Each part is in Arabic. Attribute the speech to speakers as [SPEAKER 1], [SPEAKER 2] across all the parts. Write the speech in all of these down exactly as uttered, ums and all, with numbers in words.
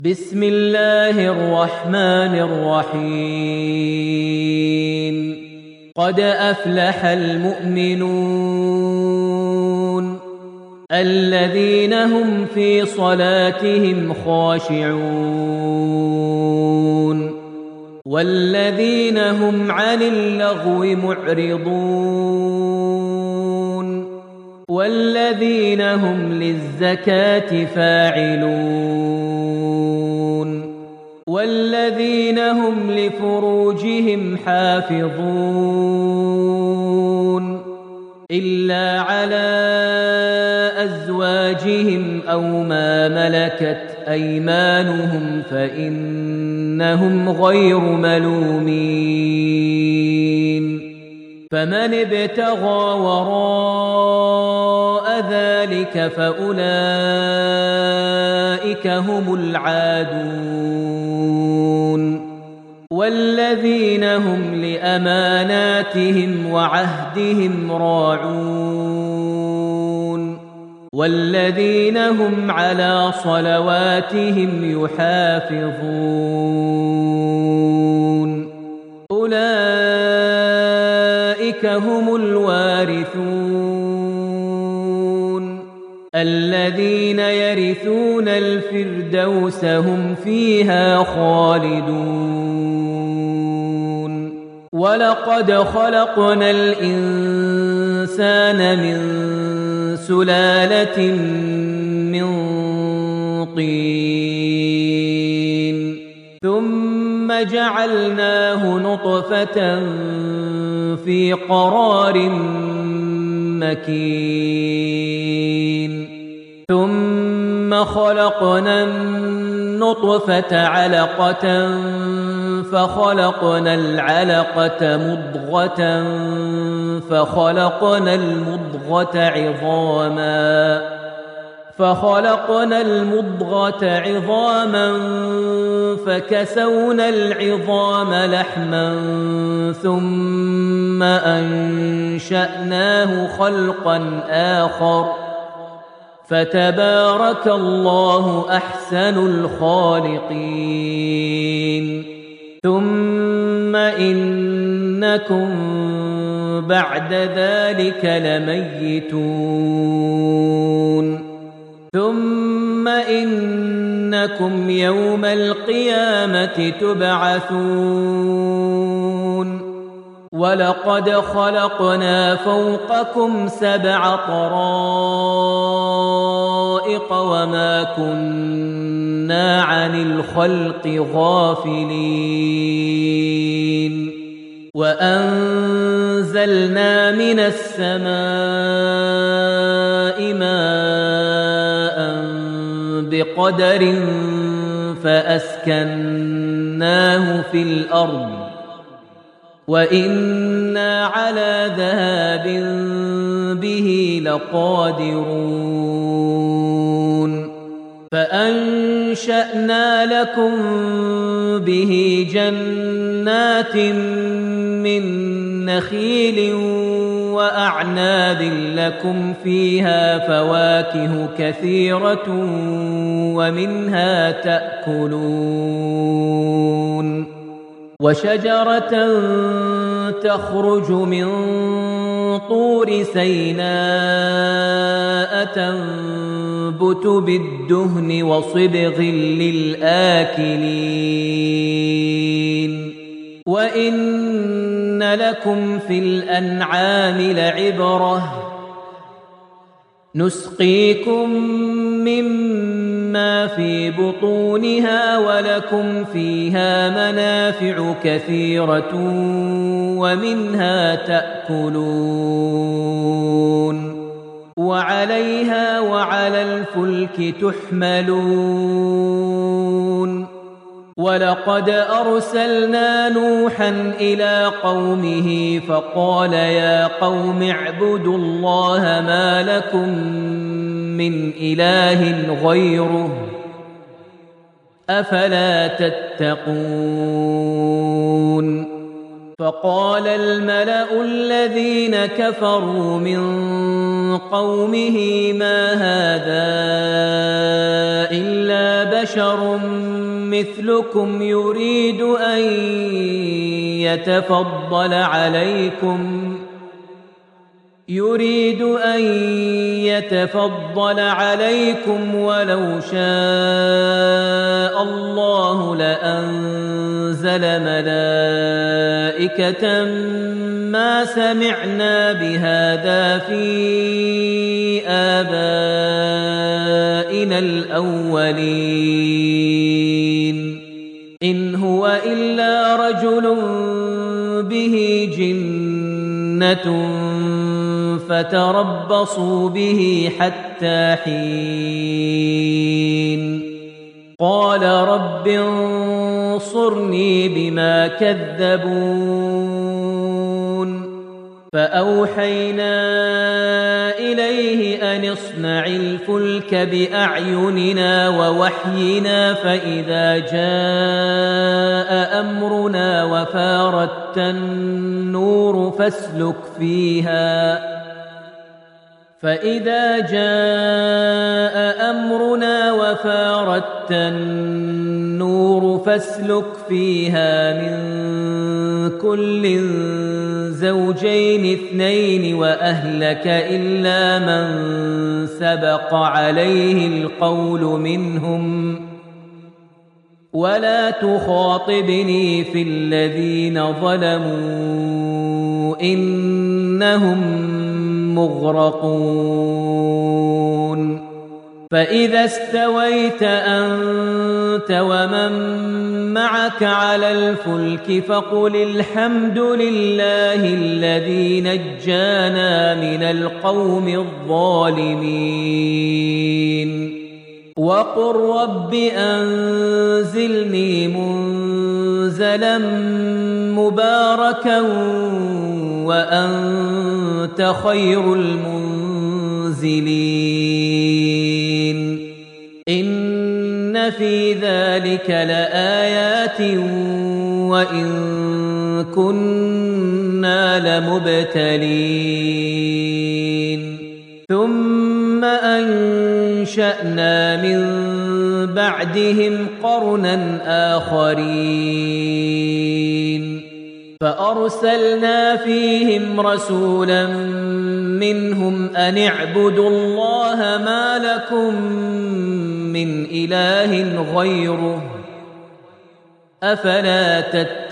[SPEAKER 1] بسم الله الرحمن الرحيم قد أفلح المؤمنون الذين هم في صلاتهم خاشعون والذين هم عن اللغو معرضون والذين هم للزكاة فاعلون والذين هم لفروجهم حافظون إلا على أزواجهم أو ما ملكت أيمانهم فإنهم غير ملومين فمن ابتغى وراء ذلك فأولئك هم العادون والذين هم لأماناتهم وعهدهم راعون والذين هم على صلواتهم يحافظون أولئك هم الوارثون الذين يرثون الفردوس هم فيها خالدون ولقد خلقنا الإنسان من سلالة من طين ثم جعلناه نطفة في قرار مكين ثم خلقنا النطفة علقة فخلقنا العلقة مضغة فخلقنا المضغة عظاما فخلقنا المضغة عظاما فكسونا العظام لحما ثم أنشأناه خلقا آخر فتبارك الله أحسن الخالقين ثم إنكم بعد ذلك لميتون ثم إنكم يوم القيامة تبعثون ولقد خلقنا فوقكم سبع طرائق وما كنا عن الخلق غافلين وأنزلنا من السماء ماء بقدر فأسكناه في الأرض وإنا على ذهاب به لقادرون فأنشأنا لكم به جنات من نخيل وأعناب لكم فيها فواكه كثيرة ومنها تأكلون وشجرة تخرج من طور سيناء تنبت بالدهن وصبغ للآكلين وإن لكم في الأنعام لعبرة نسقيكم مما في بطونها ولكم فيها منافع كثيرة ومنها تأكلون وعليها وعلى الفلك تحملون ولقد أرسلنا نوحا إلى قومه فقال يا قوم اعبدوا الله ما لكم من إله غيره أفلا تتقون فقال الملأ الذين كفروا من قومه ما هذا إلا بشر مثلكم يريد أن يتفضل عليكم يريد أن يتفضل عليكم ولو شاء الله لأنزل ملائكة ما سمعنا بهذا في آبائنا الأولين إن هو إلا رجل به جنة فتربصوا به حتى حين قال رب انصرني بما كذبون فأوحينا إليه أن اصنع الفلك بأعيننا ووحينا فإذا جاء أمرنا وفارت النور فاسلك فيها فإذا جاء أمرنا وفارت النور فاسلك فيها من كل زوجين اثنين وأهلك إلا من سبق عليه القول منهم ولا تخاطبني في الذين ظلموا إنهم مغرقون فإذا استويت أنت ومن معك على الفلك فقل الحمد لله الذي نجانا من القوم الظالمين وقل رب أنزلني منزلا مباركا وأنت خير المنزلين إن في ذلك لآيات وإن كنا لمبتلين ثم أنشأنا من بعدهم قرنا آخرين فأرسلنا فيهم رسولا منهم أن اعبدوا الله ما لكم من إله غيره أفلا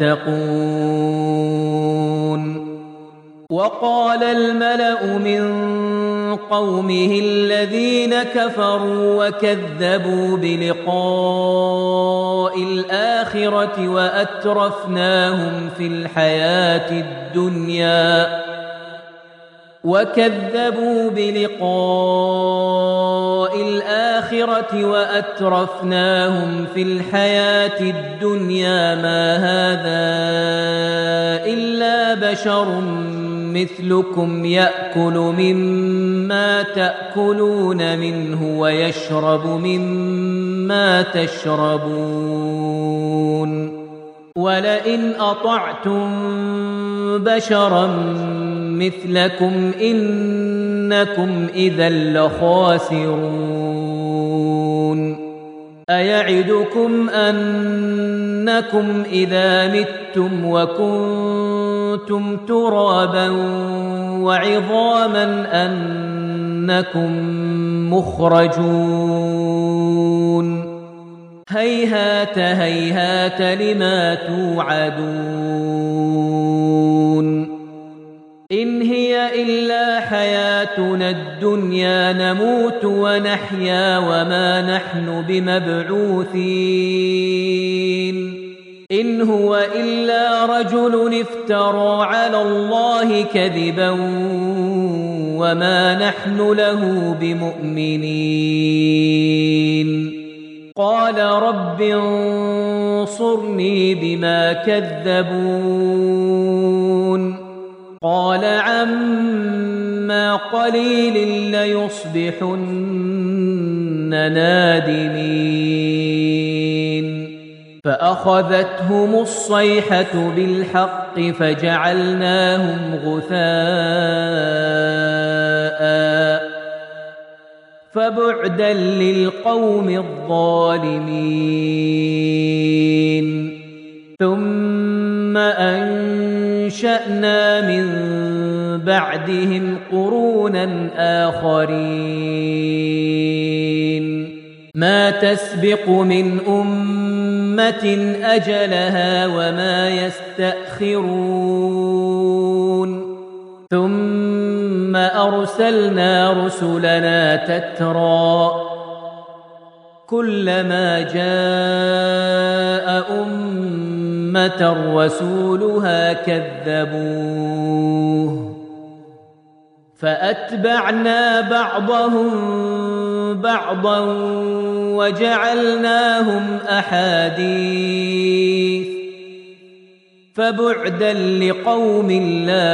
[SPEAKER 1] تتقون وقال الملأ من قومه الذين كفروا وكذبوا بلقاء الآخرة وأترفناهم في الحياة الدنيا وكذبوا بلقاء الآخرة وأترفناهم في الحياة الدنيا ما هذا إلا بشر مثلكم يأكل مما تأكلون منه ويشرب مما تشربون ولئن أطعتم بشرا مثلكم إنكم إذا لخاسرون أيعدكم أنكم إذا متم وكنتم ترابا وعظاما أنكم مخرجون هيهات هيهات لما توعدون إن هي إلا حياتنا الدنيا نموت ونحيا وما نحن بمبعوثين إن هو إلا رجل افترى على الله كذبا وما نحن له بمؤمنين قال رب انصرني بما كذبون قال عما قليل ليصبحن نادمين فأخذتهم الصيحة بالحق فجعلناهم غثاء فبعدا للقوم الظالمين ثم أنشأنا من بعدهم قرونا آخرين ما تسبق من أمة أجلها وما يستأخرون ثم أرسلنا رسلنا تترى كلما جاء أمة رسولها كذبوه فأتبعنا بعضهم بعضا وجعلناهم أحاديث فبعدا لقوم لا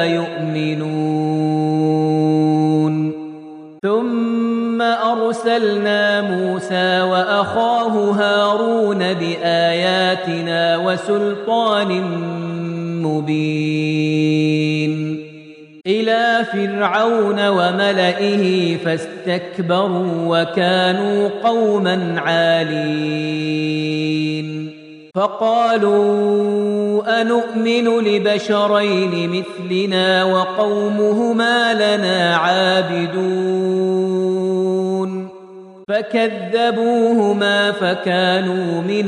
[SPEAKER 1] يؤمنون ثم أرسلنا موسى وأخاه هارون بآياتنا وسلطان مبين إلى فرعون وملئه فاستكبروا وكانوا قوما عالين فقالوا أنؤمن لبشرين مثلنا وقومهما لنا عابدون فكذبوهما فكانوا من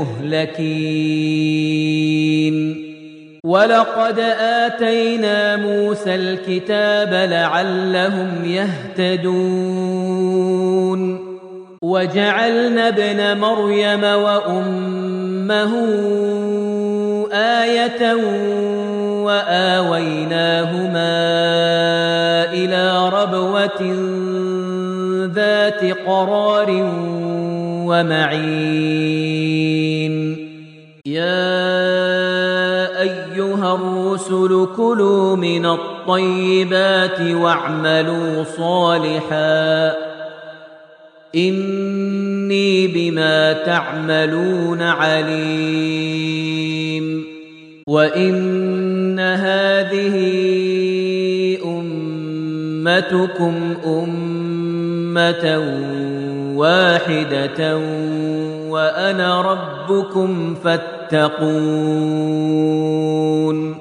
[SPEAKER 1] المهلكين ولقد آتينا موسى الكتاب لعلهم يهتدون وجعلنا ابن مريم وأمه آية وآويناهما إلى ربوة ذات قرار ومعين يا أيها الرسل كلوا من الطيبات واعملوا صالحا إني بما تعملون عليم وإن هذه أمتكم أمة واحدة وأنا ربكم فاتقون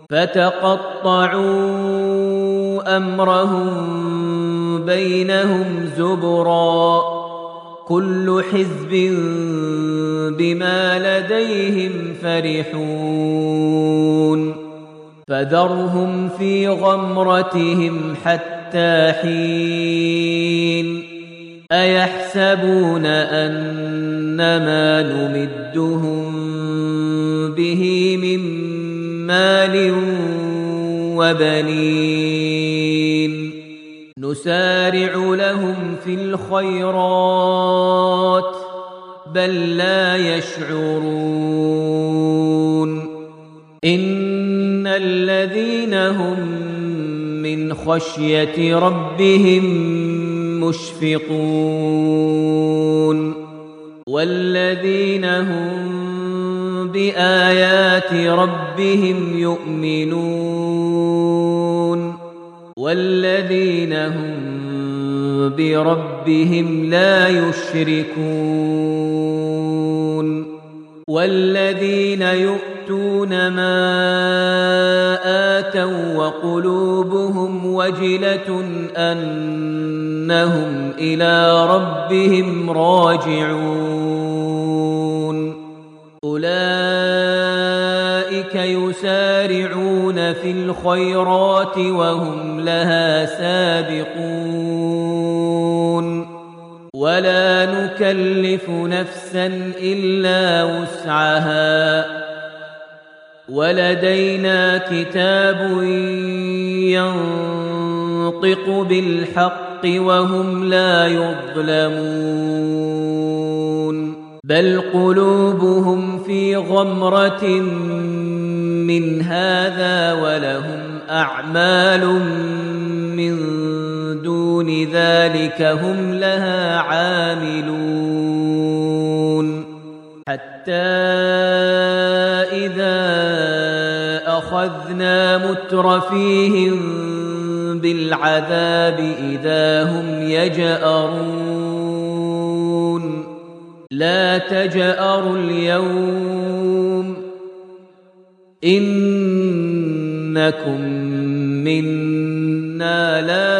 [SPEAKER 1] فتقطعوا أمرهم بينهم زبرا كل حزب بما لديهم فرحون فذرهم في غمرتهم حتى حين أيحسبون أنما نمدهم به من مال وبنين نسارع لهم في الخيرات بل لا يشعرون إن الذين هم من خشية ربهم مشفقون والذين هم بآيات ربهم يؤمنون والذين هم بربهم لا يشركون والذين يؤتون ما آتوا وقلوبهم وجلة أنهم إلى ربهم راجعون أولئك يسارعون في الخيرات وهم لها سابقون ولا نكلف نفسا إلا وسعها ولدينا كتاب ينطق بالحق وهم لا يظلمون بل قلوبهم في غمرة من هذا ولهم أعمال من دون ذلك هم لها عاملون حتى إذا أخذنا مترفيهم بالعذاب إذا هم يجأرون لا تجأروا اليوم إنكم منا لا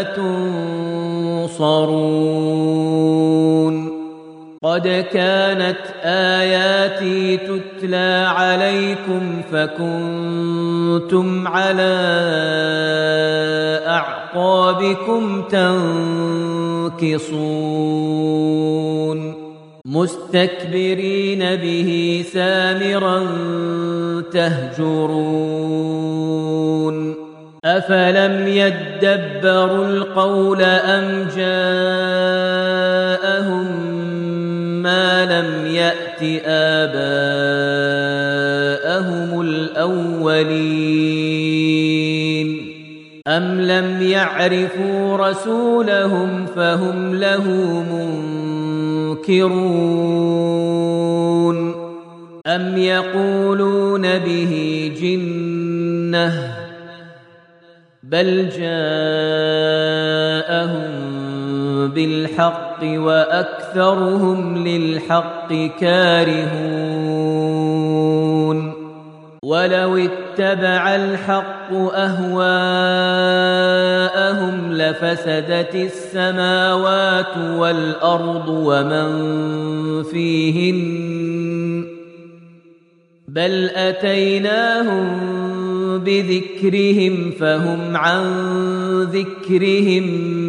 [SPEAKER 1] تنصرون قد كانت آياتي تتلى عليكم فكنتم على أعقابكم تنكصون مستكبرين به سامرا تهجرون أفلم يدبروا القول أم جاءهم ما لم يأت آباءهم الأولين أم لم يعرفوا رسولهم فهم له منكرون أم يقولون به جنة بل جاءهم بالحق وأكثرهم للحق كارهون ولو اتبع الحق أهواءهم لفسدت السماوات والأرض ومن فيهن بل أتيناهم بذكرهم فهم عن ذكرهم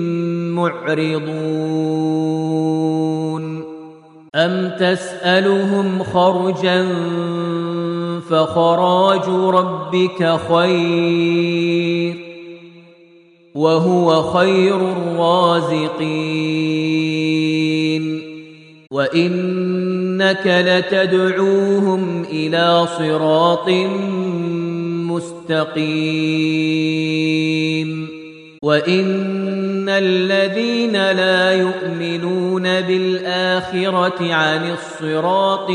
[SPEAKER 1] معرضون أم تسألهم خرجا فخراج ربك خير وهو خير الرازقين وإنك لتدعوهم إلى صراط مستقيم وإن الذين لا يؤمنون بالآخرة عن الصراط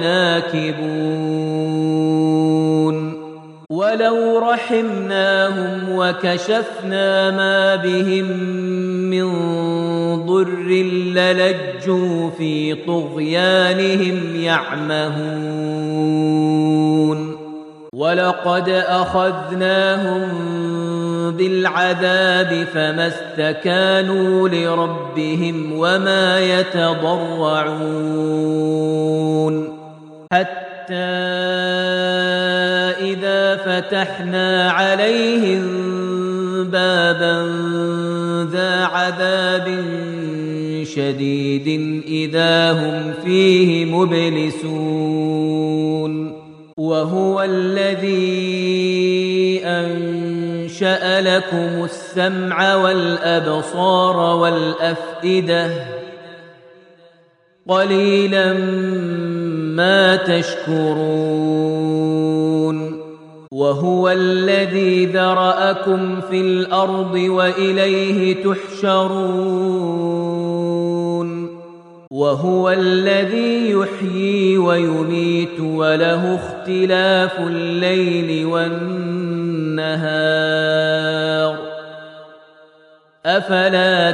[SPEAKER 1] لناكبون ولو رحمناهم وكشفنا ما بهم من ضر للجوا في طغيانهم يعمهون ولقد أخذناهم بالعذاب فما استكانوا لربهم وما يتضرعون حتى إذا فتحنا عليهم بابا ذا عذاب شديد إذا هم فيه مبلسون وهو الذي أنشأ لكم السمع والأبصار والأفئدة قليلا ما تشكرون وهو الذي ذرأكم في الأرض وإليه تحشرون وهو الذي يحيي ويميت وله اختلاف الليل والنهار أفلا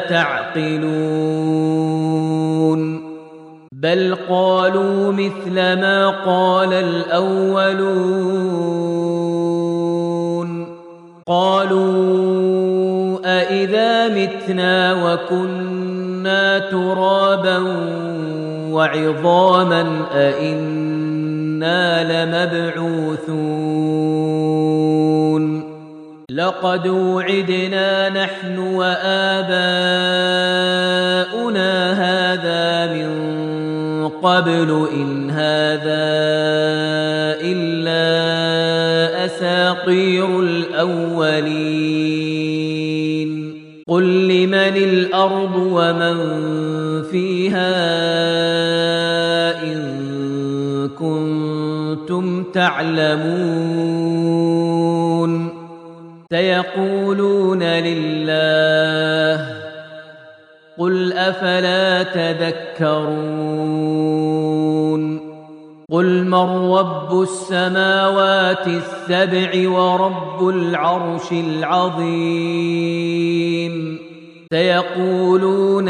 [SPEAKER 1] تعقلون بل قالوا مثل ما قال الأولون قالوا أإذا متنا وكنا ترابا وعظاما أإنا لمبعوثون لقد وعدنا نحن وآباؤنا هذا من قبل إن هذا إلا أساطير الأولين قل لمن الأرض ومن فيها إن كنتم تعلمون سيقولون لله قل أفلا تذكرون قل من رب السماوات السبع ورب العرش العظيم سيقولون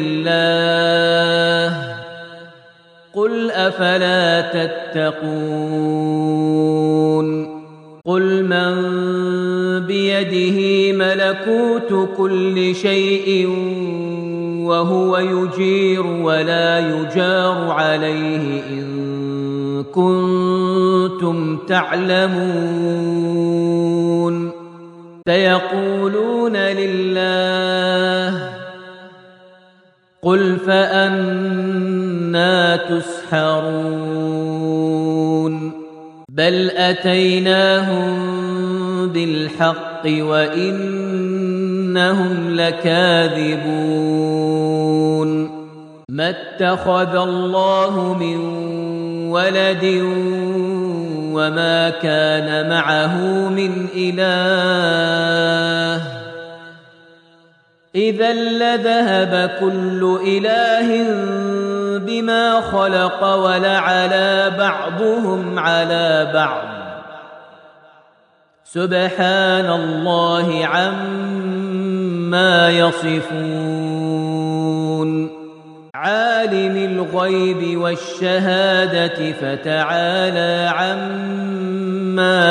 [SPEAKER 1] لله قل أفلا تتقون قل من بيده ملكوت كل شيء وهو يجير ولا يجار عليه إن كنتم تعلمون سيقولون لله قل فأنى تسحرون بل أتيناهم بالحق وإنهم لكاذبون ما اتخذ الله من ولد وما كان معه من إله إذا لذهب كل إله بما خلق ولعلى بعضهم على بعض سبحان الله عما يصفون عالم الغيب والشهادة فتعالى عما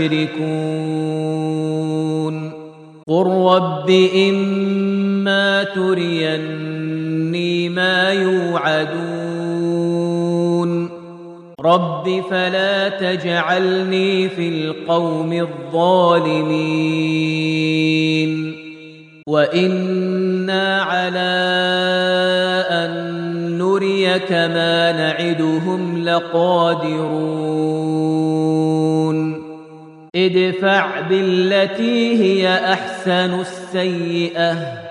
[SPEAKER 1] يشركون قل رب إما تريني ما يوعدون رب فلا تجعلني في القوم الظالمين وإنا على أن نريك ما نعدهم لقادرون ادفع بالتي هي أحسن السيئة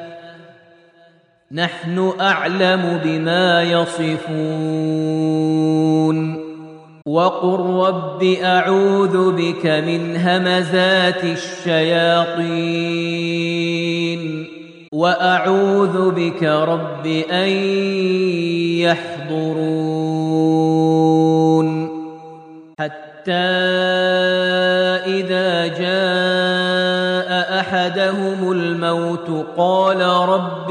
[SPEAKER 1] نحن أعلم بما يصفون وقل رب أعوذ بك من همزات الشياطين وأعوذ بك رب أن يحضرون حتى إذا جاء أحدهم الموت قال رب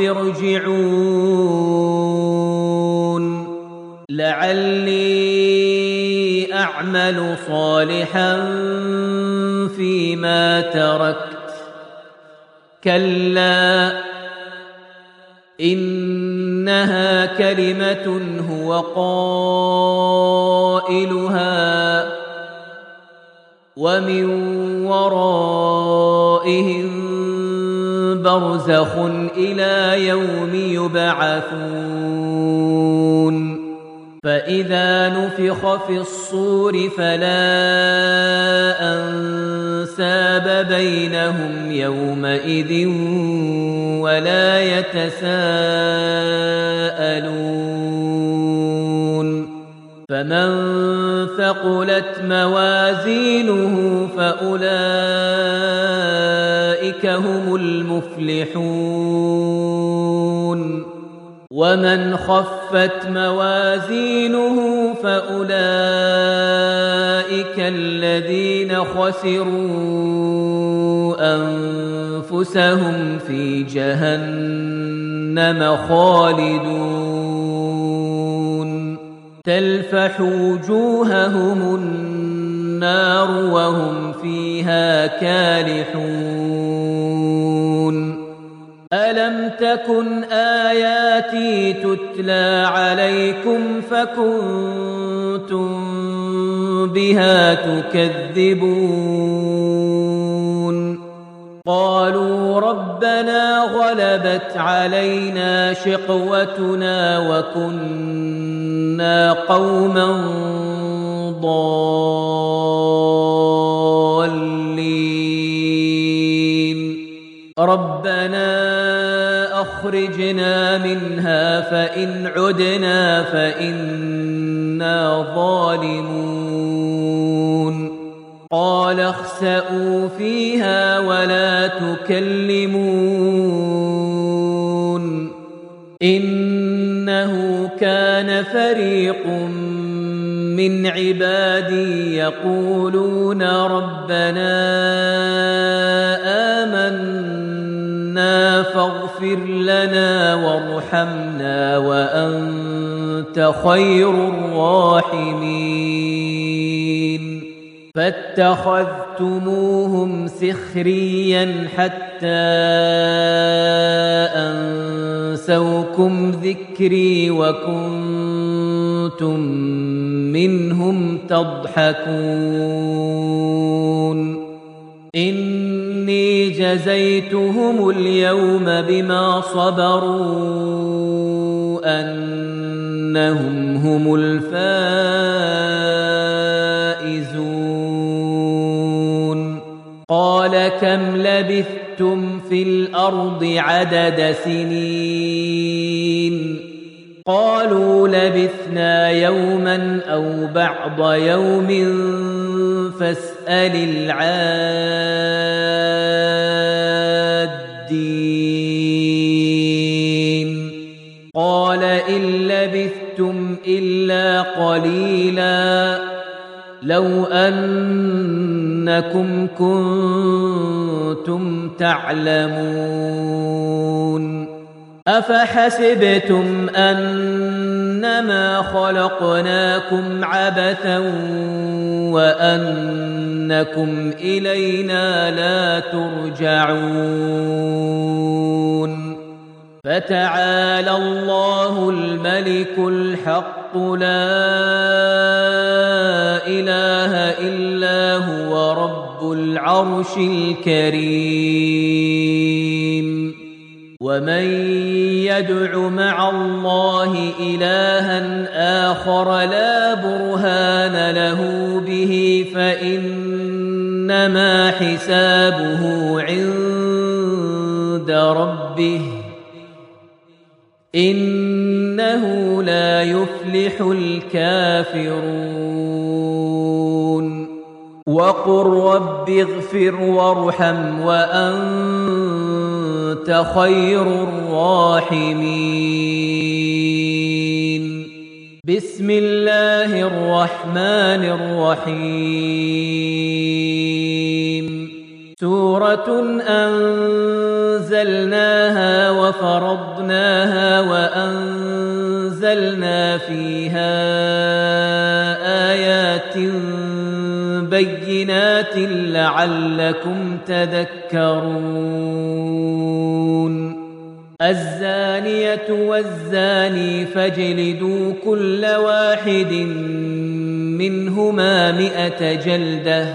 [SPEAKER 1] ارجعون لعلي أعمل صالحا فيما تركت كلا إنها كلمة هو قائلها ومن ورائهم برزخ إلى يوم يبعثون فإذا نفخ في الصور فلا أنساب بينهم يومئذ ولا يتساءلون فمن ثقلت موازينه فأولئك هم المفلحون ومن خفت موازينه فأولئك الذين خسروا أنفسهم في جهنم خالدون تلفح وجوههم النار وهم فيها كالحون ألم تكن آياتي تتلى عليكم فكنتم بها تكذبون قالوا ربنا غلبت علينا شقوتنا وكنا قوما ضالين ربنا أخرجنا منها فإن عدنا فإنا ظالمون قال اخسئوا فيها ولا تكلمون إنه كان فريق من عبادي يقولون ربنا آمنا فاغفر لنا وارحمنا وأنت خير الراحمين فاتخذتموهم سخريا حتى أنسوكم ذكري وكنتم منهم تضحكون إني جزيتهم اليوم بما صبروا أنهم هم الفائزون قال كم لبثتم في الأرض عدد سنين قالوا لبثنا يوما أو بعض يوم فاسأل العادين قال إن لبثتم إلا قليلا لو أنكم كنتم تعلمون أفحسبتم أنما خلقناكم عبثا وأنكم إلينا لا ترجعون فتعالى الله الملك الحق لا إله إلا هو رب العرش الكريم ومن يدع مع الله إلها آخر لا برهان له به فإنما حسابه عند ربه إنه لا يفلح الكافرون وقل رب اغفر وارحم وأنت خير الراحمين بسم الله الرحمن الرحيم سورة أنزلناها وفرضناها وأنزلنا فيها آيات بينات لعلكم تذكرون الزانية والزاني فاجلدوا كل واحد منهما مئة جلدة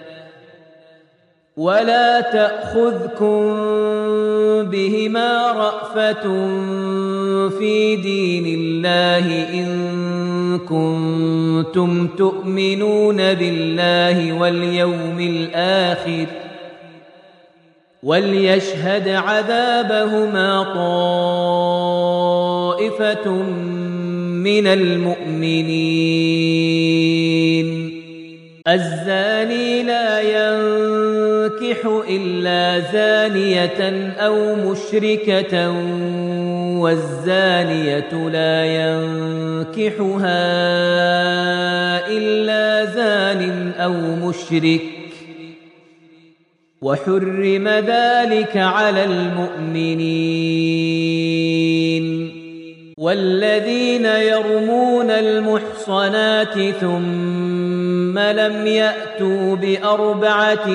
[SPEAKER 1] ولا تأخذكم بهما رأفة في دين الله إن كنتم تؤمنون بالله واليوم الآخر وليشهد عذابهما طائفة من المؤمنين الزاني لا ينكح إلا زانية أو مشركة والزانية لا ينكحها إلا زان أو مشرك وحرم ذلك على المؤمنين والذين يرمون المحصنات ثم لم يأتوا بأربعة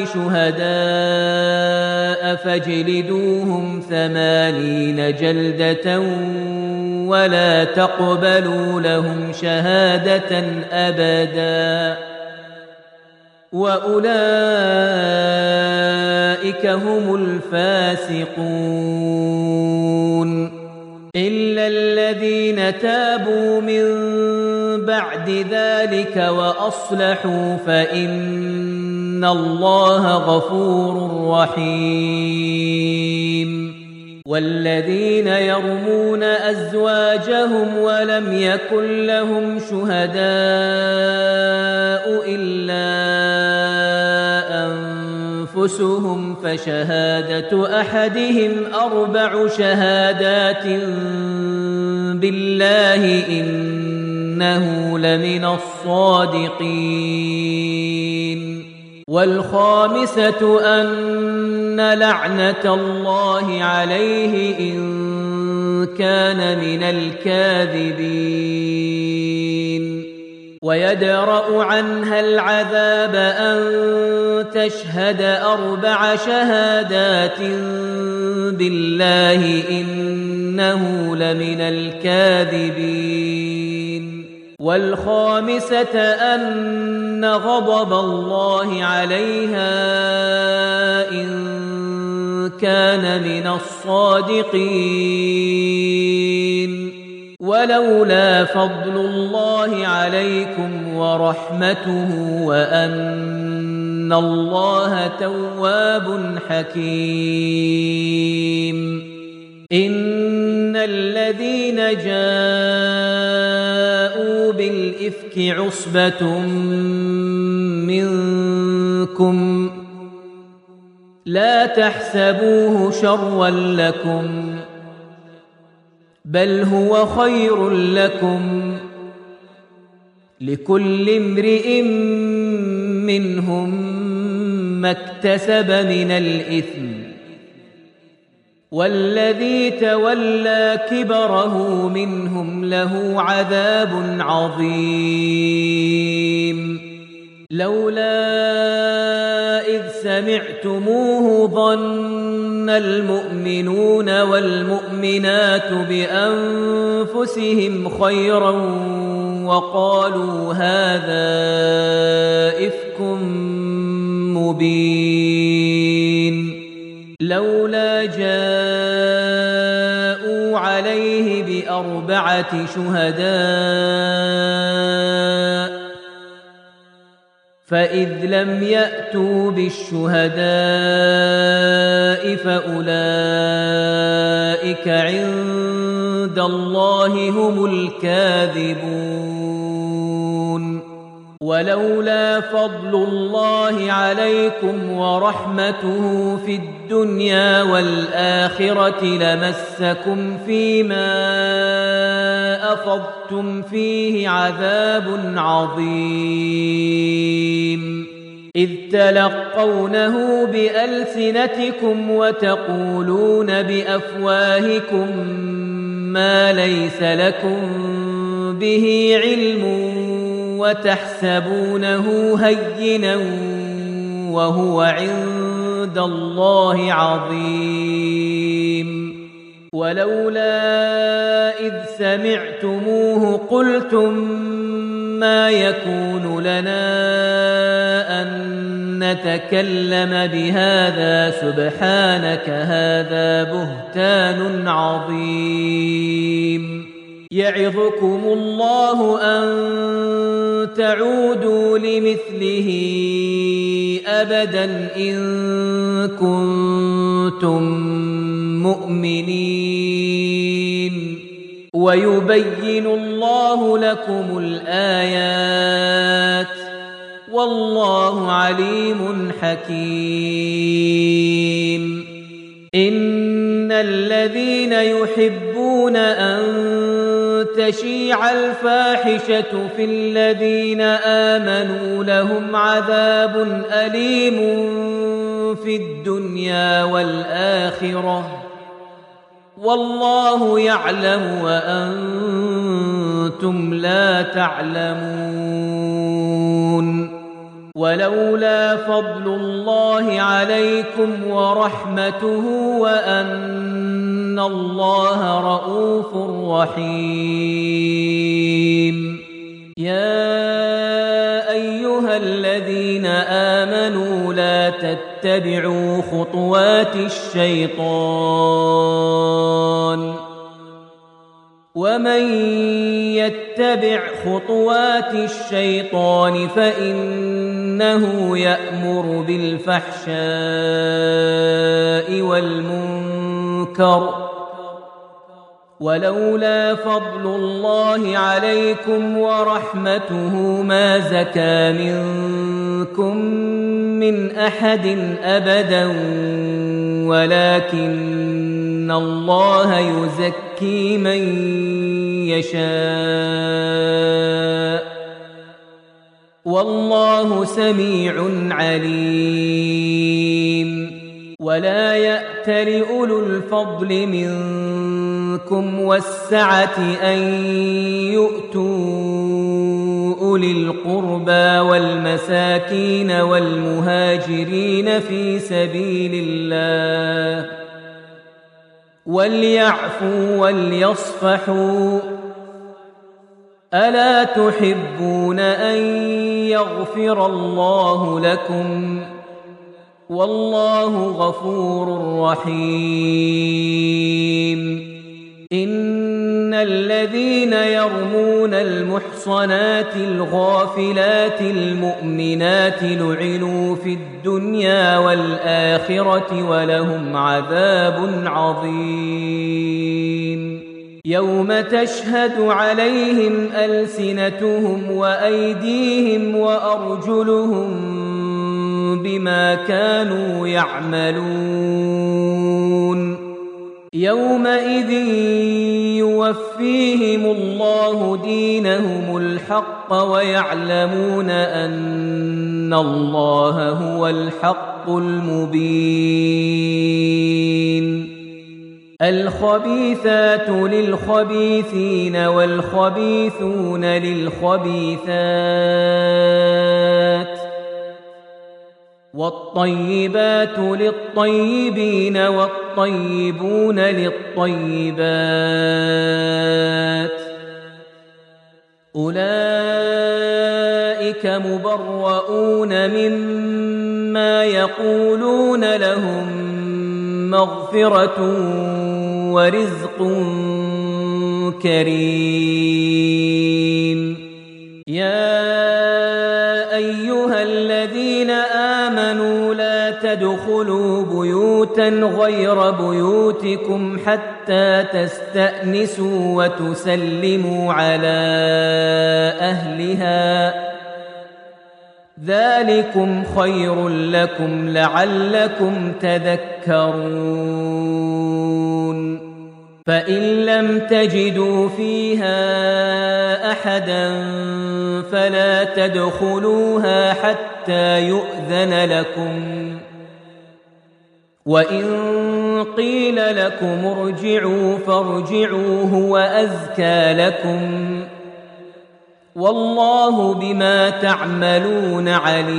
[SPEAKER 1] شهداء فاجلدوهم ثمانين جلدة ولا تقبلوا لهم شهادة أبدا وأولئك هم الفاسقون إلا الذين تابوا من بعد ذلك وأصلحوا فإن الله غفور رحيم والذين يرمون أزواجهم ولم يكن لهم شهداء إلا أنفسهم فشهادة أحدهم أربع شهادات بالله إن إنه لمن الصادقين. والخامسة أن لعنة الله عليه إن كان من الكاذبين. ويدرأ عنها العذاب أن تشهد أربع شهادات بالله إنه لمن الكاذبين. والخامسة أن غضب الله عليها إن كان من الصادقين. ولولا فضل الله عليكم ورحمته وأن الله تواب حكيم. إن الذين جاءوا بالإفك عصبة منكم لا تحسبوه شرا لكم بل هو خير لكم. لكل امرئ منهم ما اكتسب من الإثم والذي تولى كبره منهم له عذاب عظيم. لولا إذ سمعتموه ظن المؤمنون والمؤمنات بأنفسهم خيرا وقالوا هذا إفك مبين. لولا جاءوا عليه بأربعة شهداء فإذ لم يأتوا بالشهداء فأولئك عند الله هم الكاذبون. ولولا فضل الله عليكم ورحمته في الدنيا والآخرة لمسكم فيما أفضتم فيه عذاب عظيم. إذ تلقونه بألسنتكم وتقولون بأفواهكم ما ليس لكم به علم وتحسبونه هينا وهو عند الله عظيم. ولولا إذ سمعتموه قلتم ما يكون لنا أن نتكلم بهذا سبحانك هذا بهتان عظيم. يعظكم الله أن تعودوا لمثله أبدا إن كنتم مؤمنين. ويبين الله لكم الآيات والله عليم حكيم. إن الذين يحبون أن تشيع الفاحشة في الذين آمنوا لهم عذاب أليم في الدنيا والآخرة والله يعلم وأنتم لا تعلمون. ولولا فضل الله عليكم ورحمته وأن الله رؤوف رحيم. يا أيها الذين آمنوا لا تتبعوا خطوات الشيطان ومن يتبع خطوات الشيطان فإنه يأمر بالفحشاء والمنكر ولولا فضل الله عليكم ورحمته ما زكى منكم من أحد أبدا ولكن إن الله يزكي من يشاء والله سميع عليم. ولا يأتل أولو الفضل منكم والسعة أن يؤتوا أولي القربى والمساكين والمهاجرين في سبيل الله وليعفوا وليصفحوا ألا تحبون أن يغفر الله لكم والله غفور رحيم. إن الذين يرمون المحصنات الغافلات المؤمنات لعنوا في الدنيا والآخرة ولهم عذاب عظيم. يوم تشهد عليهم ألسنتهم وأيديهم وأرجلهم بما كانوا يعملون يومئذ يوفيهم الله دينهم الحق ويعلمون أن الله هو الحق المبين. الخبيثات للخبيثين والخبيثون للخبيثات والطيبات للطيبين والطيبون للطيبات أولئك مبرؤون مما يقولون لهم مغفرة ورزق كريم. يا أيها الذين آمنوا لا تدخلوا بيوتا غير بيوتكم حتى تستأنسوا وتسلموا على أهلها ذلكم خير لكم لعلكم تذكرون. فإن لم تجدوا فيها أحدا فلا تدخلوها حتى يؤذن لكم وإن قيل لكم ارجعوا فارجعوا هو أزكى لكم والله بما تعملون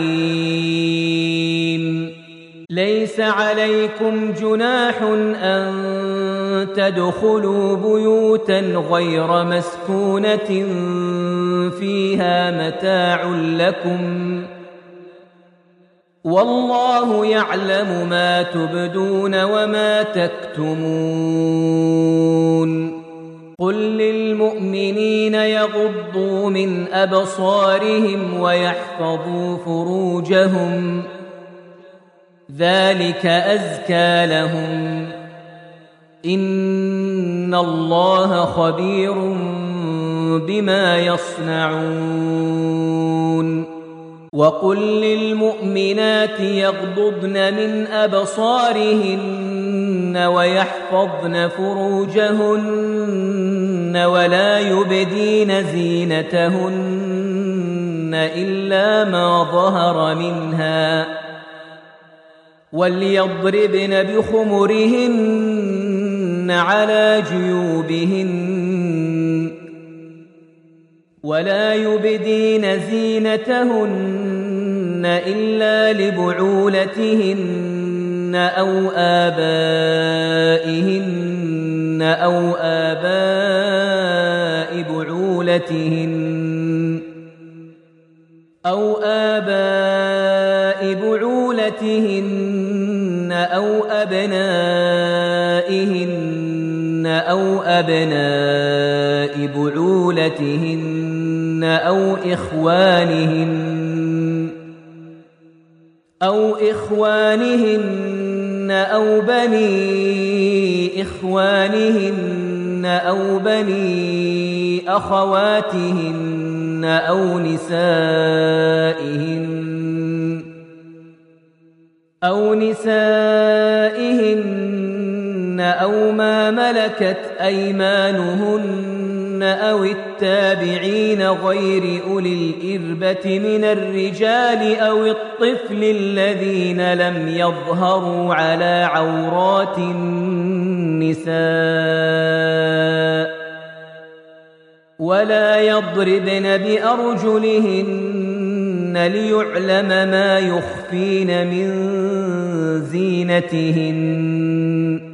[SPEAKER 1] عليم. ليس عليكم جناح أن تدخلوا بيوتا غير مسكونة فيها متاع لكم والله يعلم ما تبدون وما تكتمون. قل للمؤمنين يغضوا من أبصارهم ويحفظوا فروجهم ذلك أزكى لهم إن الله خبير بما يصنعون. وقل للمؤمنات يغضضن من أبصارهن ويحفظن فروجهن ولا يبدين زينتهن إلا ما ظهر منها وليضربن بخمرهن على جيوبهن ولا يبدين زينتهن إلا لبعولتهن أو آبائهن أو آباء بعولتهن أو آباء بعولتهن أو أبنائهن أو أبناء بعولتهن أو إخوانهن أو إخوانهن أو بني إخوانهن أو بني أخواتهن أو نسائهن أو نسائهن أو ما ملكت أيمانهن أو التابعين غير أولي الإربة من الرجال أو الطفل الذين لم يظهروا على عورات النساء ولا يضربن بأرجلهن ليعلم ما يخفين من زينتهن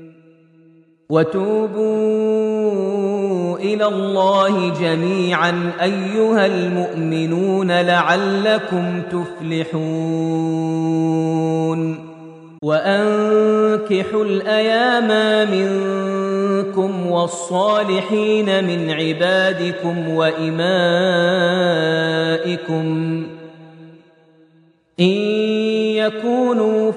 [SPEAKER 1] وتوبوا إلى الله جميعا أيها المؤمنون لعلكم تفلحون وأنكحوا الأيام منكم والصالحين من عبادكم وإمائكم إن يكونوا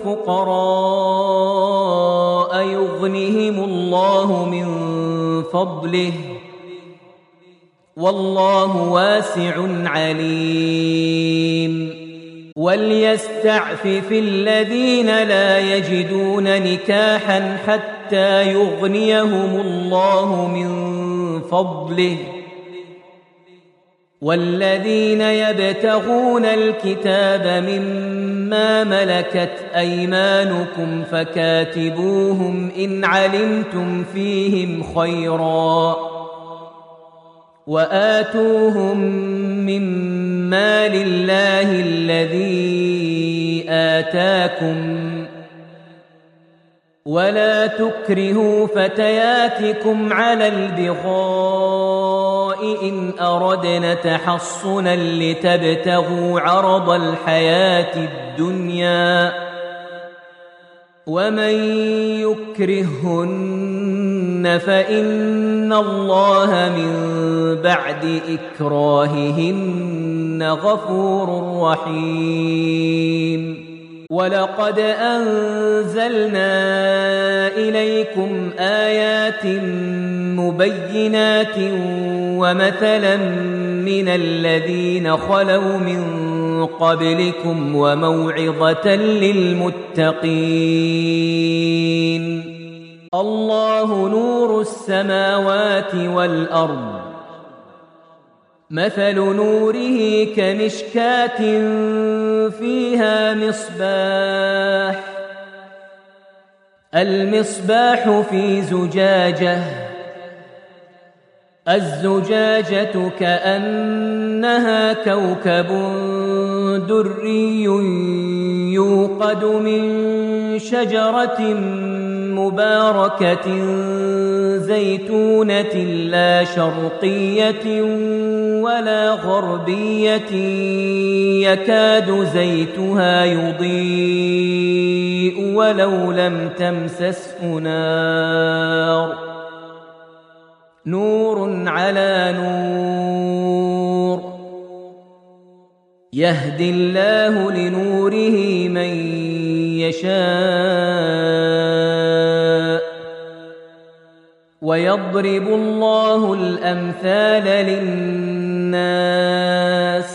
[SPEAKER 1] فقراء يغنهم الله من فضله والله واسع عليم وليستعفف الذين لا يجدون نكاحا حتى يغنيهم الله من فضله والذين يبتغون الكتاب مما ملكت أيمانكم فكاتبوهم إن علمتم فيهم خيرا وآتوهم مما لله الذي آتاكم ولا تكرهوا فتياتكم على البغاء إن أردنا تحصنا لتبتغوا عرض الحياة الدنيا ومن يكرهن فإن الله من بعد إكراههن غفور رحيم ولقد أنزلنا إليكم آيات مبينات ومثلا من الذين خلوا من قبلكم وموعظة للمتقين الله نور السماوات والأرض مثل نوره كمشكاة فيها مصباح المصباح في زجاجة الزجاجة كأنها كوكب دري يوقد من شجرة مباركة زيتونة لا شرقية ولا غربية يكاد زيتها يضيء ولو لم تمسسه نار نور على نور يهدي الله لنوره من يشاء ويضرب الله الأمثال للناس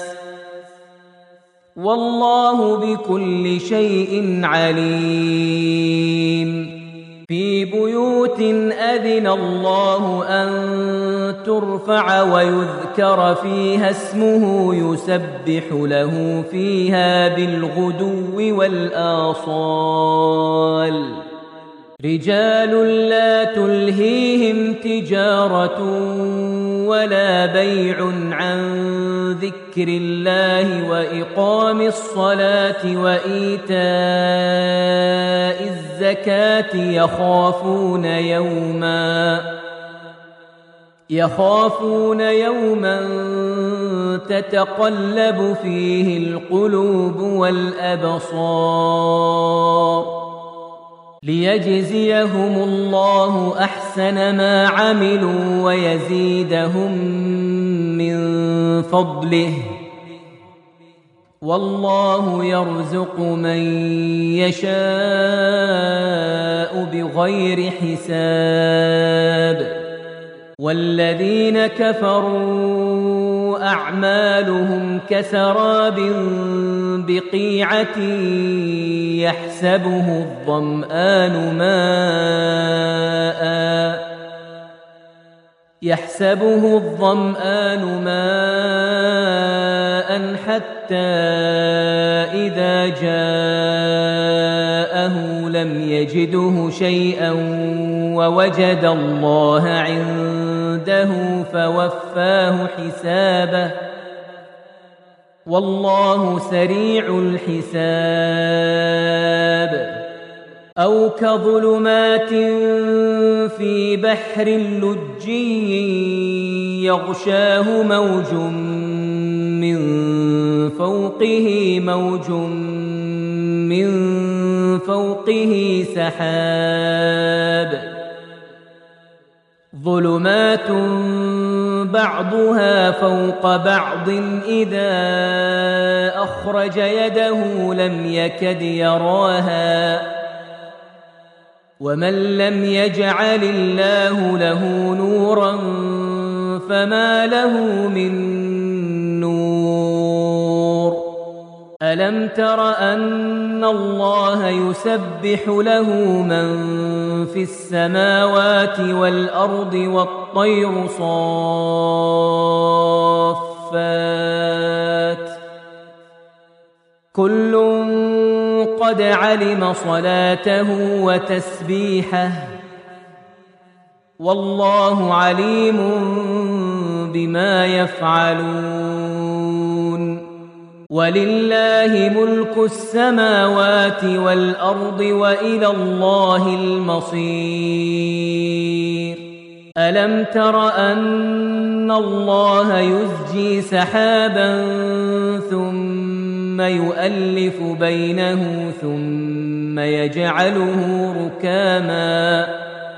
[SPEAKER 1] والله بكل شيء عليم في بيوت أذن الله أن ترفع ويذكر فيها اسمه يسبح له فيها بالغدو والآصال رجال لا تلهيهم تجارة ولا بيع عن ذكر الله وإقام الصلاة وإيتاء الزكاة يخافون يوما يخافون يوما تتقلب فيه القلوب والأبصار ليجزيهم الله أحسن ما عملوا ويزيدهم من فضله والله يرزق من يشاء بغير حساب والذين كفروا أعمالهم كسراب بقيعة يحسبه الظمآن ماءً يحسبه الظمآن ماءً حتى إذا جاءه لم يجده شيئا ووجد الله عنده فوفاه حسابه والله سريع الحساب أو كظلمات في بحر لجي يغشاه موج من فوقه موج من فوقه سحاب ظلمات بعضها فوق بعض إذا أخرج يده لم يكد يراها ومن لم يجعل الله له نورا فما له من نور ألم تر أن الله يسبح له من في السماوات والأرض والطير صافات كل قد علم صلاته وتسبيحه والله عليم بما يفعلون ولله ملك السماوات والأرض وإلى الله المصير ألم تر أن الله يزجي سحابا ثم يؤلف بينه ثم يجعله ركاما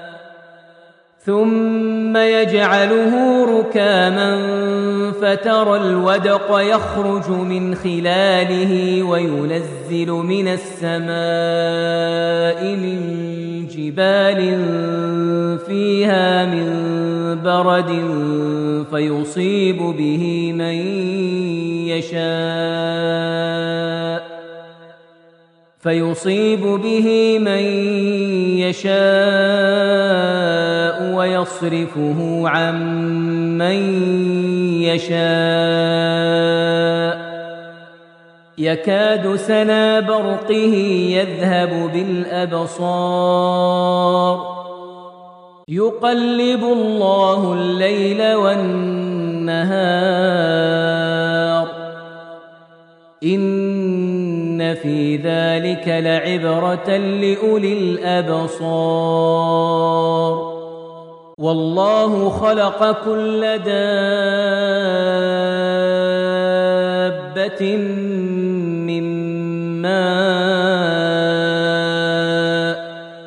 [SPEAKER 1] ثم يجعله ركاما فترى الودق يخرج من خلاله وينزل من السماء من جبال فيها من برد فيصيب به من يشاء فيصيب به من يشاء ويصرفه عن من يشاء يكاد سنا برقه يذهب بالأبصار يقلب الله الليل والنهار إن في ذلك لعبرة لأولي الأبصار والله خلق كل دابة من ماء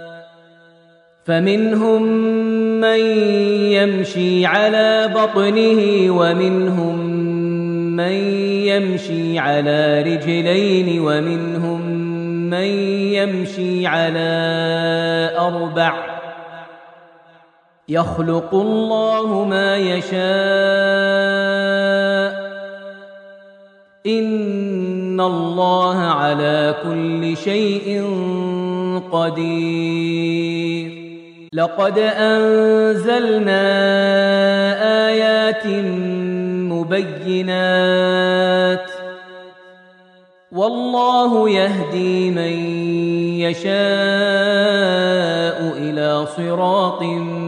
[SPEAKER 1] فمنهم من يمشي على بطنه ومنهم من يمشي على رجلين ومنهم من يمشي على أربع يخلق الله ما يشاء إن الله على كل شيء قدير لقد أنزلنا آيات مبينات والله يهدي من يشاء إلى صراط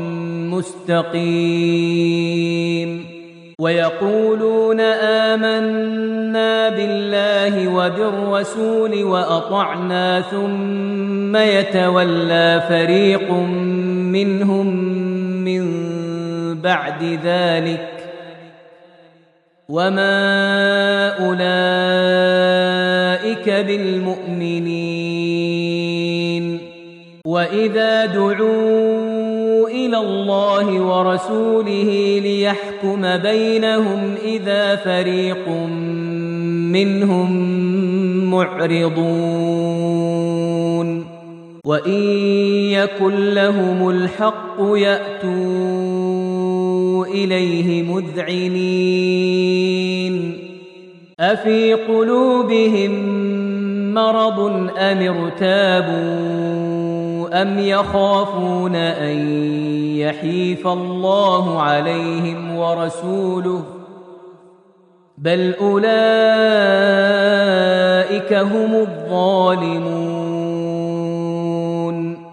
[SPEAKER 1] مستقيم ويقولون آمنا بالله وبالرسول وأطعنا ثم يتولى فريق منهم من بعد ذلك وما أولئك بالمؤمنين وإذا دعوا إلى الله ورسوله ليحكم بينهم إذا فريق منهم معرضون وإن يكن لهم الحق يأتوا إليه مذعنين أفي قلوبهم مرض أم ارتابوا أم يخافون أن يحيف الله عليهم ورسوله بل أولئك هم الظالمون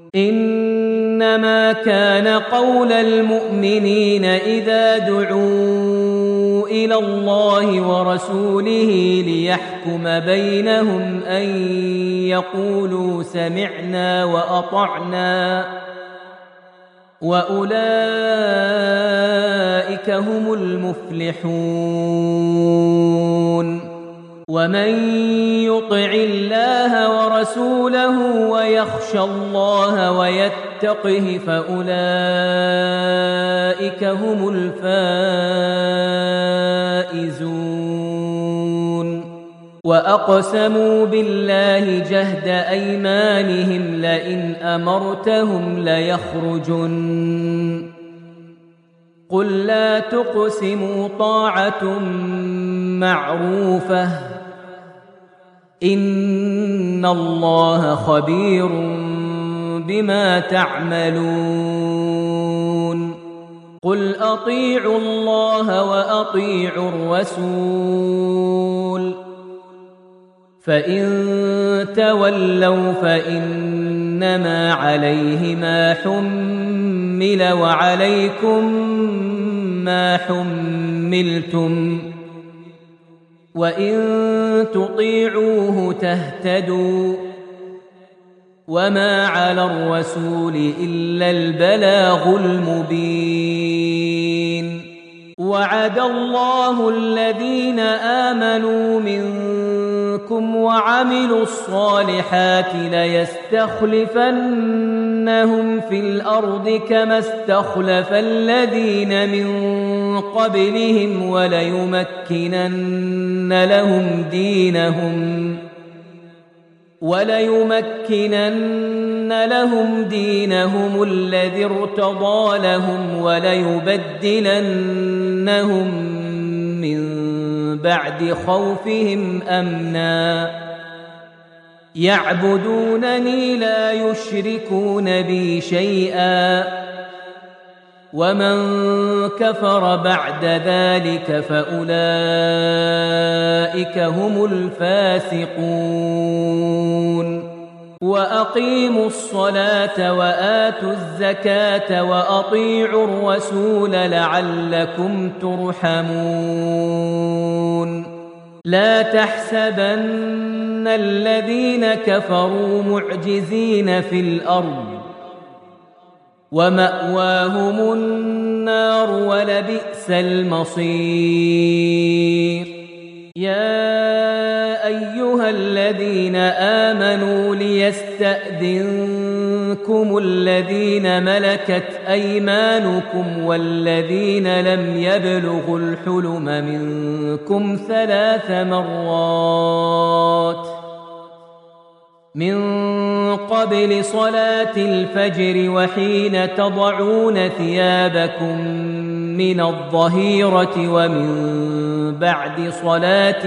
[SPEAKER 1] إنما كان قول المؤمنين إذا دعوا إلى الله ورسوله ليحكم بينهم أن يقولوا سمعنا وأطعنا وأولئك هم المفلحون ومن يطع الله ورسوله ويخشى الله ويتقه فأولئك هم الفائزون وأقسموا بالله جهد أيمانهم لئن أمرتهم ليخرجن قل لا تقسموا طاعة معروفة إن الله خبير بما تعملون قل أطيعوا الله وأطيعوا الرسول فإن تولوا فإنما عليه ما حمل وعليكم ما حملتم وإن تطيعوه تهتدوا وما على الرسول إلا البلاغ المبين وعد الله الذين آمنوا منكم وعملوا الصالحات ليستخلفنهم في الأرض كما استخلف الذين من قبلهم وليمكنن لهم دينهم وليمكنن لهم دينهم الذي ارتضى لهم وليبدلنهم من بعد خوفهم أمنا يعبدونني لا يشركون بي شيئا ومن كفر بعد ذلك فأولئك هم الفاسقون وأقيموا الصلاة وآتوا الزكاة وأطيعوا الرسول لعلكم ترحمون لا تحسبن الذين كفروا معجزين في الأرض ومأواهم النار ولبئس المصير يا أيها الذين آمنوا ليستأذنكم الذين ملكت أيمانكم والذين لم يبلغوا الحلم منكم ثلاث مرات من قبل صلاة الفجر وحين تضعون ثيابكم من الظهيرة ومن بعد صلاة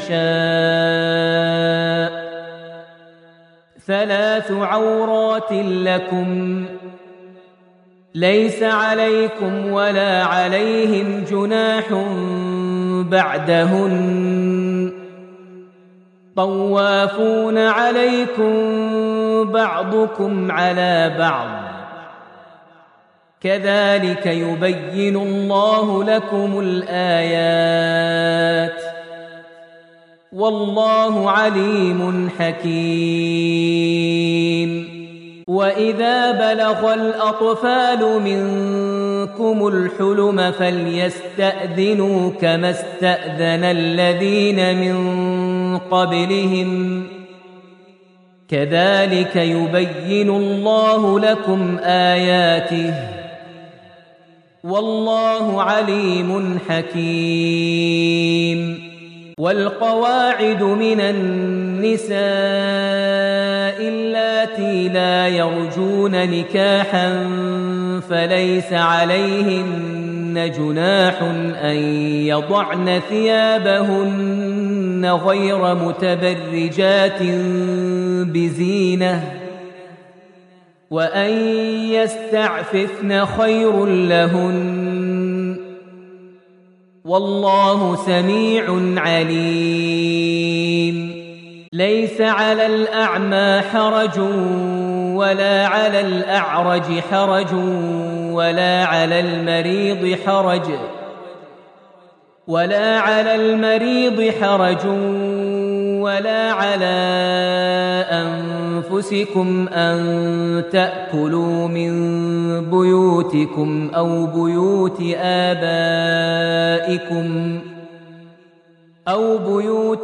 [SPEAKER 1] العشاء ثلاث عورات لكم ليس عليكم ولا عليهم جناح بعدهن طوافون عليكم بعضكم على بعض كذلك يبين الله لكم الآيات والله عليم حكيم وإذا بلغ الأطفال منكم الحلم فليستأذنوا كما استأذن الذين من قبلهم كذلك يبين الله لكم آياته والله عليم حكيم والقواعد من النساء اللاتي لا يرجون نكاحا فليس عليهن عليهن جناح أن يضعن ثيابهن غير متبرجات بزينة وأن يستعففن خير لهن والله سميع عليم. ليس على الأعمى حرج ولا على الأعرج حرج ولا على المريض حرج ولا على المريض حرج ولا على أنفسكم أن تأكلوا من بيوتكم أو بيوت آبائكم أو بيوت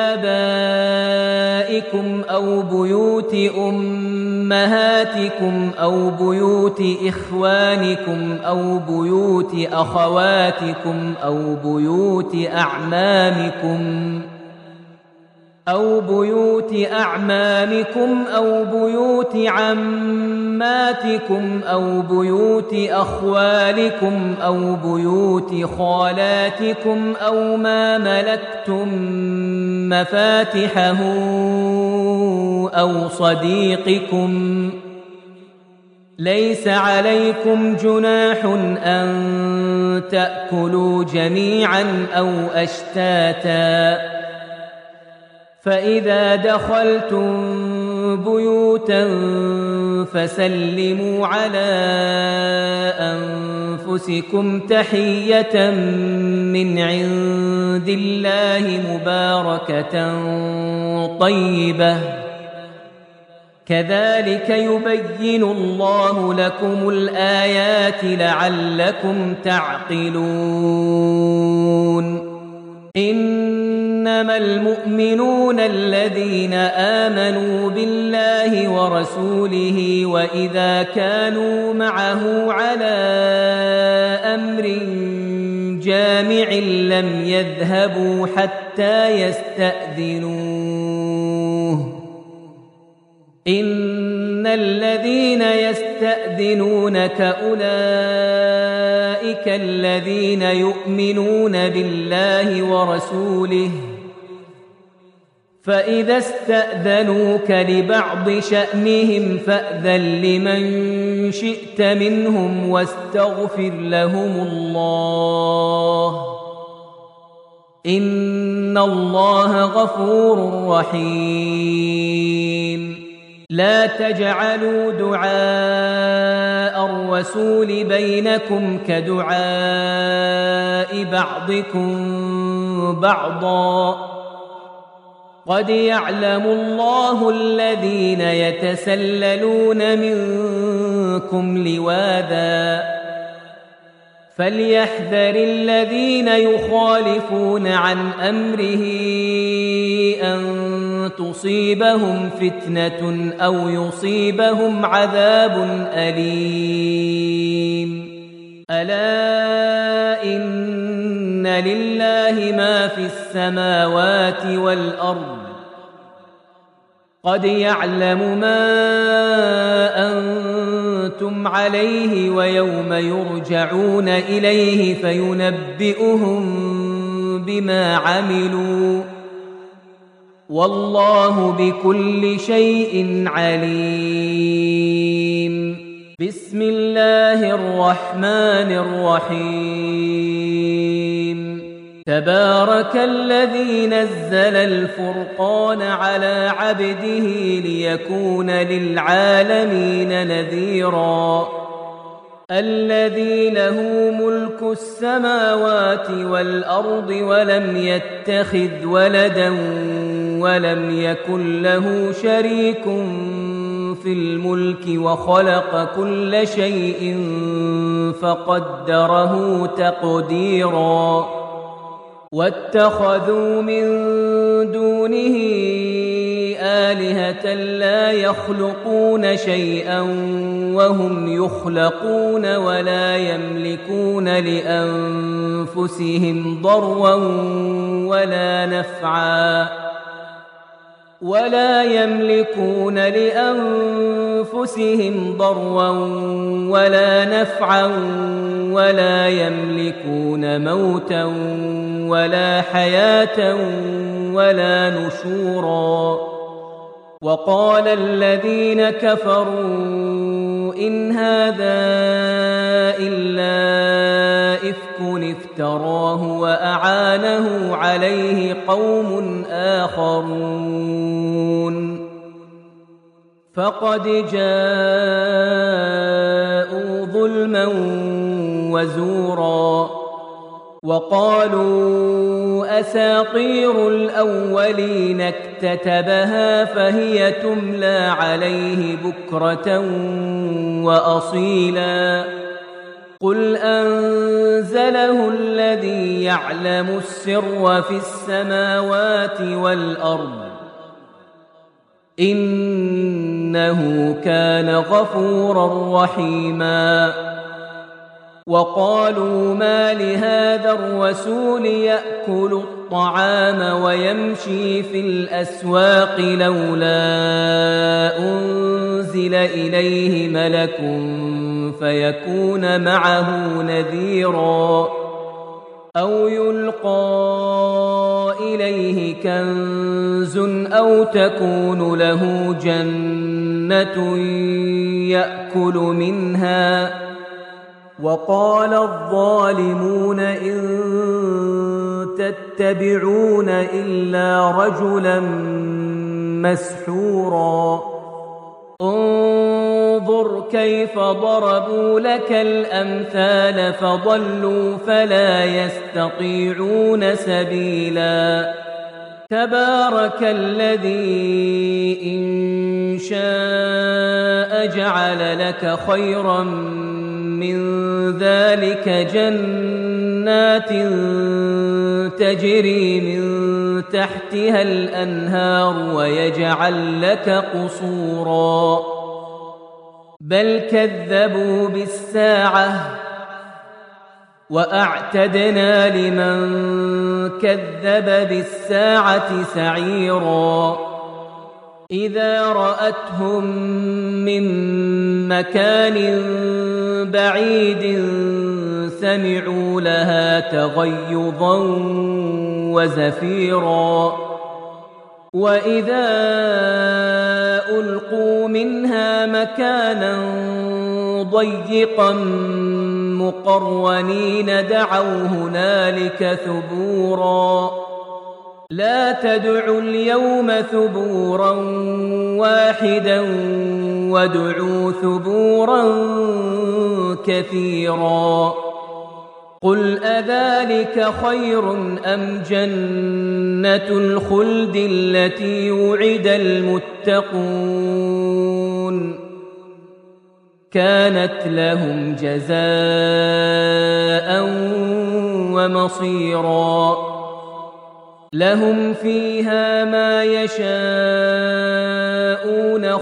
[SPEAKER 1] آبائكم أو بيوت أمهاتكم أو بيوت إخوانكم أو بيوت أخواتكم أو بيوت أعمامكم أو بيوت أعمامكم أو بيوت عماتكم أو بيوت أخوالكم أو بيوت خالاتكم أو ما ملكتم مفاتحه أو صديقكم. ليس عليكم جناح أن تأكلوا جميعا أو أشتاتا فإذا دخلتم بيوتا فسلموا على أنفسكم تحية من عند الله مباركة طيبة كذلك يبين الله لكم الآيات لعلكم تعقلون. إنما المؤمنون الذين آمنوا بالله ورسوله وإذا كانوا معه على أمر جامع لم يذهبوا حتى يستأذنوه. إن الذين يستأذنونك أولئك الذين يؤمنون بالله ورسوله فإذا استأذنوك لبعض شأنهم فأذن لمن شئت منهم واستغفر لهم الله إن الله غفور رحيم. لا تجعلوا دعاء الرسول بينكم كدعاء بعضكم بعضا قد يعلم الله الذين يتسللون منكم لواذا فليحذر الذين يخالفون عن أمره أن تصيبهم فتنة أو يصيبهم عذاب أليم. ألا إن لله ما في السماوات والأرض قد يعلم ما أنتم عليه ويوم يرجعون إليه فينبئهم بما عملوا والله بكل شيء عليم. بسم الله الرحمن الرحيم. تبارك الذي نزل الفرقان على عبده ليكون للعالمين نذيرا. الذي له ملك السماوات والأرض ولم يتخذ ولدا ولم يكن له شريك في الملك وخلق كل شيء فقدره تقديرا. واتخذوا من دونه آلهة لا يخلقون شيئا وهم يخلقون ولا يملكون لأنفسهم ضرا ولا نفعا ولا يملكون لأنفسهم ضرا ولا نفعا ولا يملكون موتا ولا حياة ولا نشورا وقال الذين كفروا إن هذا إلا إفك افتراه وأعانه عليه قوم آخرون فقد جاءوا ظلما وزورا وقالوا أساطير الأولين اكتتبها فهي تملى عليه بكرة وأصيلا قل أنزله الذي يعلم السر في السماوات والأرض إنه كان غفورا رحيما وقالوا ما لهذا الرسول يأكل الطعام ويمشي في الأسواق لولا أنزل إليه ملك فيكون معه نذيرا أو يلقى إليه كنز أو تكون له جنة يأكل منها وقال الظالمون إن تتبعون إلا رجلا مسحورا انظر كيف ضربوا لك الأمثال فضلوا فلا يستطيعون سبيلا تبارك الذي إن شاء جعل لك خيرا من ذلك جنات تجري من تحتها الأنهار ويجعل لك قصورا بل كذبوا بالساعة وأعتدنا لمن كذب بالساعة سعيرا إذا رأتهم من مكان بعيد سمعوا لها تغيظا وزفيرا وإذا ألقوا منها مكانا ضيقا مقرنين دعوا هنالك ثبورا لا تدعوا اليوم ثبورا واحدا وادعوا ثبورا كثيرا قل أذلك خير أم جنة الخلد التي وعد المتقون كانت لهم جزاء ومصيرا لهم فيها ما يشاءون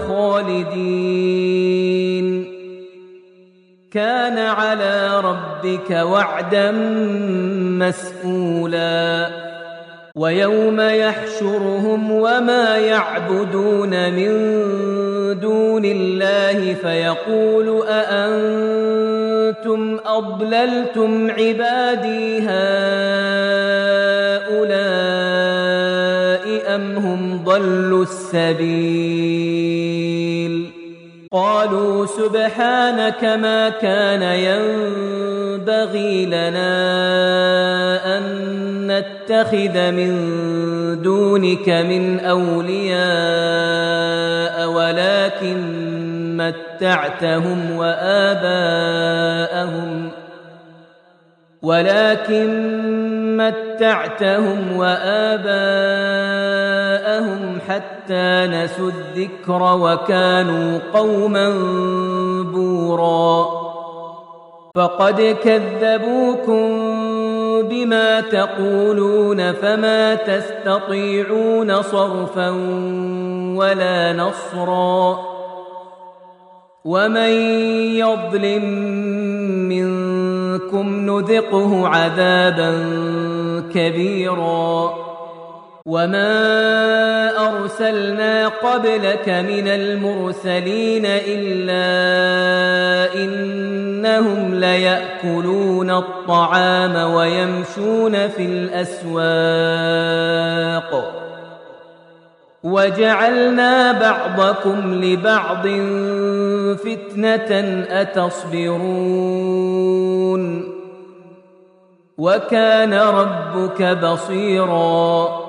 [SPEAKER 1] خالدين كان على ربك وعدا مسئولا ويوم يحشرهم وما يعبدون من دون الله فيقول أأنتم أضللتم عبادي هؤلاء أم هم ضلوا السبيل قالوا سبحانك ما كان ينبغي لنا أن نتخذ من دونك من أولياء ولكن متعتهم وآباءهم ولكن متعتهم وآباءهم حتى نسوا الذكر وكانوا قوما بورا فقد كذبوكم بما تقولون فما تستطيعون صرفا ولا نصرا ومن يظلم منكم نذقه عذابا كبيرا وما أرسلنا قبلك من المرسلين إلا إنهم ليأكلون الطعام ويمشون في الأسواق وجعلنا بعضكم لبعض فتنة أتصبرون وكان ربك بصيراً